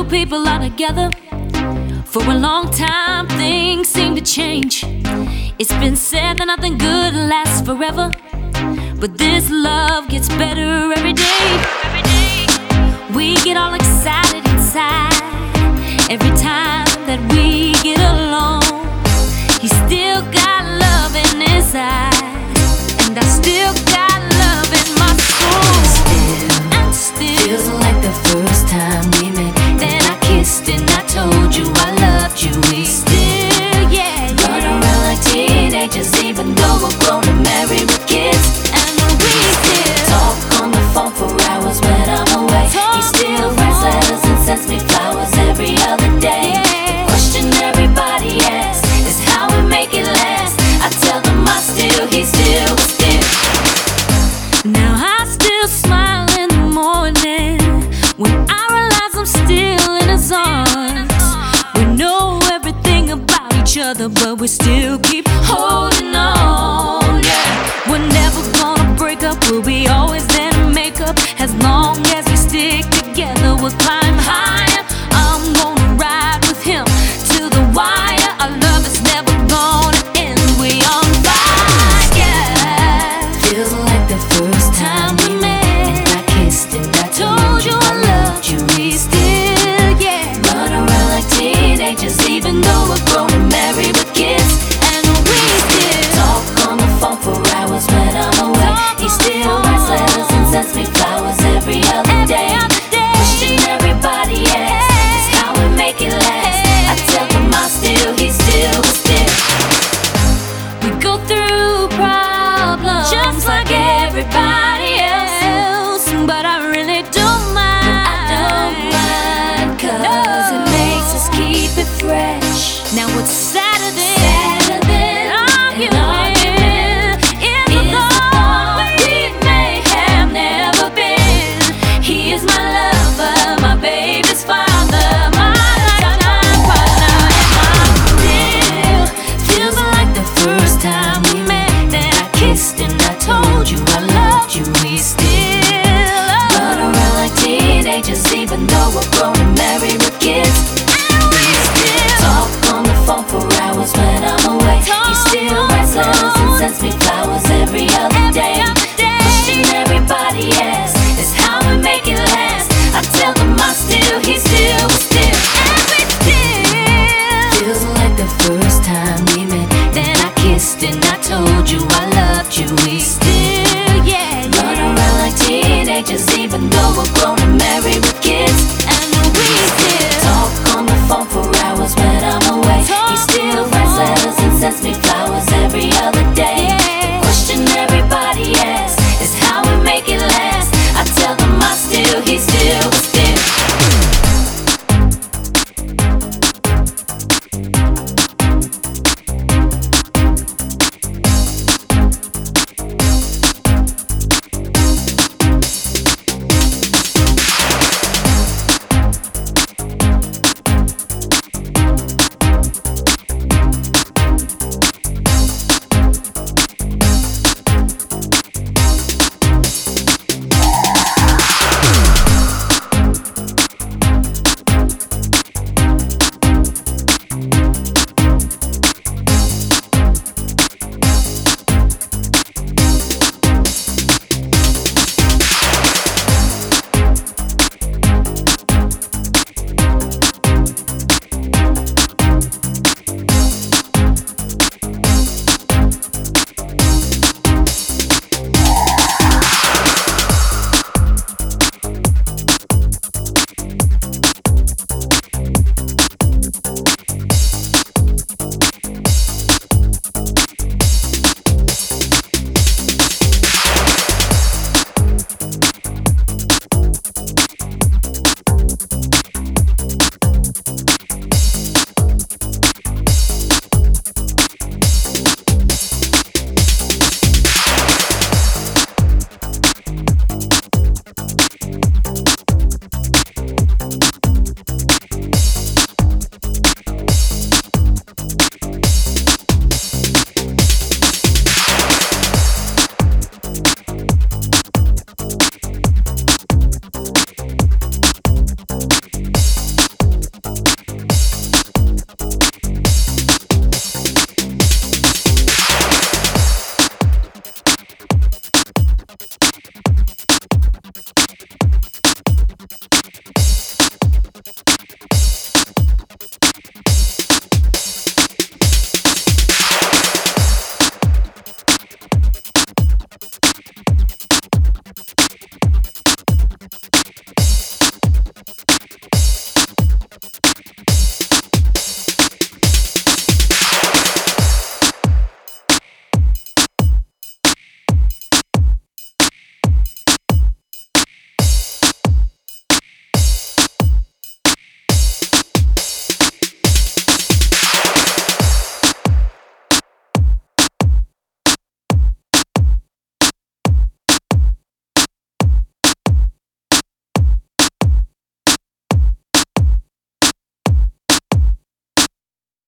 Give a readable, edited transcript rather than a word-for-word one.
people are together for a long time, things seem to change. It's been said that nothing good lasts forever, but this love gets better every day. We get all excited inside every time that we get along. He's still got love in his eyes, and I still got love in my soul. And still feels like the first time we met. Then I kissed and I told you I loved you. We still, yeah, run around like teenagers, even though we're grown and married with kids. And we still talk on the phone for hours when I'm away. He still writes letters and sends me flowers every other day. The question everybody asks is how we make it last. I tell them he still. Now I still smile in the morning when I realize I'm still in his arms. We know everything about each other, but we still keep holding on. Yeah. We're never gonna break up, we'll be always there to make up. As long as we stick together, we'll climb higher. I'm gonna ride with him to the wire. Our love is never gonna end. We on fire. Yeah. Feels like the first time we met. And I kissed and I told you I loved you. We still, yeah, run around like teenagers, even though we're grown and married with kids. and we still Talk on the phone for hours when I'm away. He still writes letters and sends me flowers every other day. Question everybody asks is how we make it last. I tell them he still. We go through problems just like everybody else, but I really don't mind. I don't mind, 'cause it makes us keep it fresh. Now what's Saturday? An argument in is the all we may have never been. He is my lover, my baby's father, my lifetime partner, and feels like the first time we met. Then I kissed and I told you I loved you. We still run around like teenagers, even though we're grown and married with kids. and we still Talk on the phone for hours when I'm away. He still writes letters and sends me flowers